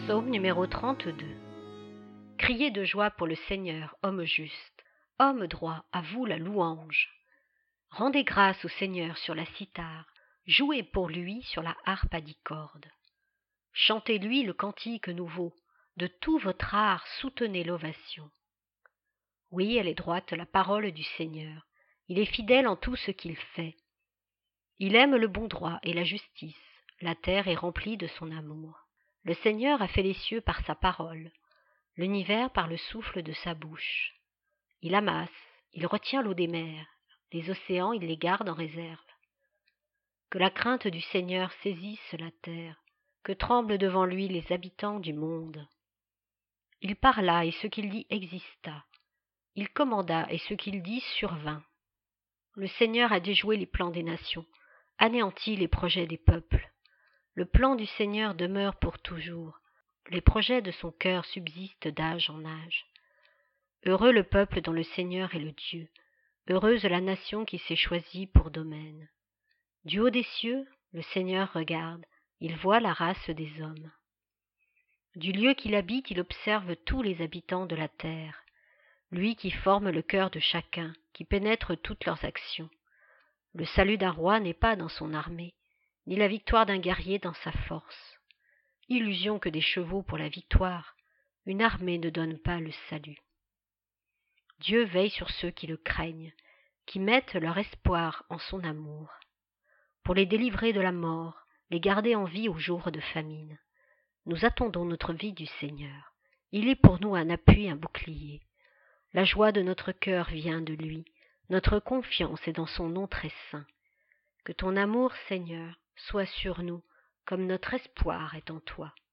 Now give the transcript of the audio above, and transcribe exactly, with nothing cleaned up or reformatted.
Psaume numéro trente-deux. Criez de joie pour le Seigneur, homme juste, homme droit, à vous la louange. Rendez grâce au Seigneur sur la cithare, jouez pour lui sur la harpe à dix cordes. Chantez-lui le cantique nouveau, de tout votre art soutenez l'ovation. Oui, elle est droite la parole du Seigneur, il est fidèle en tout ce qu'il fait. Il aime le bon droit et la justice, la terre est remplie de son amour. Le Seigneur a fait les cieux par sa parole, l'univers par le souffle de sa bouche. Il amasse, il retient l'eau des mers, les océans il les garde en réserve. Que la crainte du Seigneur saisisse la terre, que tremblent devant lui les habitants du monde. Il parla et ce qu'il dit exista, il commanda et ce qu'il dit survint. Le Seigneur a déjoué les plans des nations, anéanti les projets des peuples. Le plan du Seigneur demeure pour toujours, les projets de son cœur subsistent d'âge en âge. Heureux le peuple dont le Seigneur est le Dieu, heureuse la nation qui s'est choisie pour domaine. Du haut des cieux, le Seigneur regarde, il voit la race des hommes. Du lieu qu'il habite, il observe tous les habitants de la terre, lui qui forme le cœur de chacun, qui pénètre toutes leurs actions. Le salut d'un roi n'est pas dans son armée, ni la victoire d'un guerrier dans sa force. Illusion que des chevaux pour la victoire, une armée ne donne pas le salut. Dieu veille sur ceux qui le craignent, qui mettent leur espoir en son amour, pour les délivrer de la mort, les garder en vie au jour de famine. Nous attendons notre vie du Seigneur. Il est pour nous un appui, un bouclier. La joie de notre cœur vient de lui, notre confiance est dans son nom très saint. Que ton amour, Seigneur, soit sur nous, comme notre espoir est en toi.